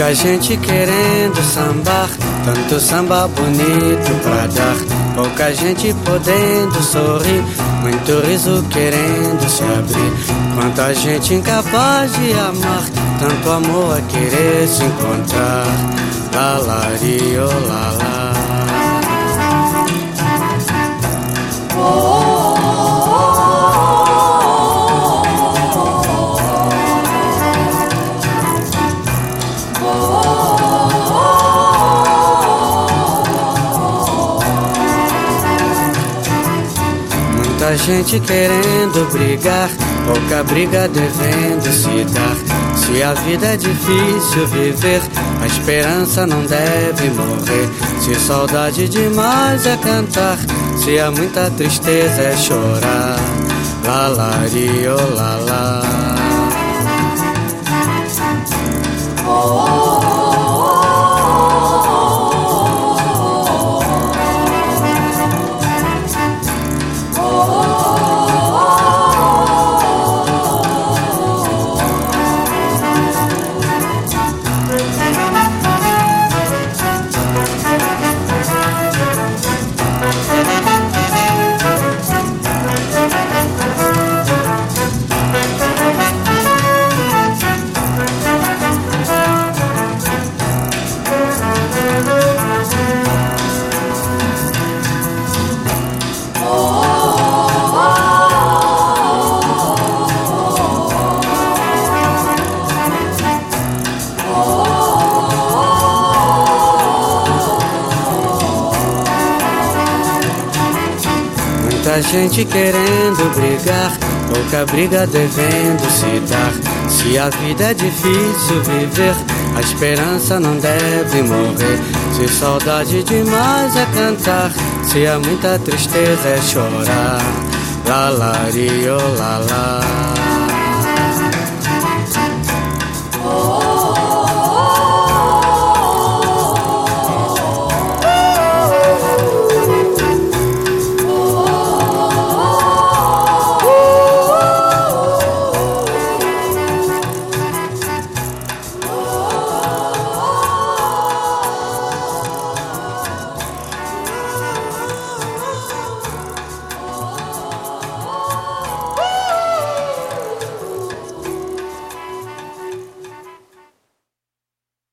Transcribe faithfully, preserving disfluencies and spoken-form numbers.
Muita gente querendo sambar, tanto samba bonito pra dar. Pouca gente podendo sorrir, muito riso querendo se abrir. Quanta gente incapaz de amar, tanto amor a querer se encontrar. Lá, lá, ri, oh, lá, lá. Muita gente querendo brigar, pouca briga devendo se dar. Se a vida é difícil viver, a esperança não deve morrer. Se saudade demais é cantar, se há muita tristeza é chorar. Lá, lá, ri, oh, lá, lá. Muita gente querendo brigar, pouca briga devendo se dar. Se a vida é difícil viver, a esperança não deve morrer. Se saudade demais é cantar, se há muita tristeza é chorar. Lá, lá, ri, oh, lá, lá.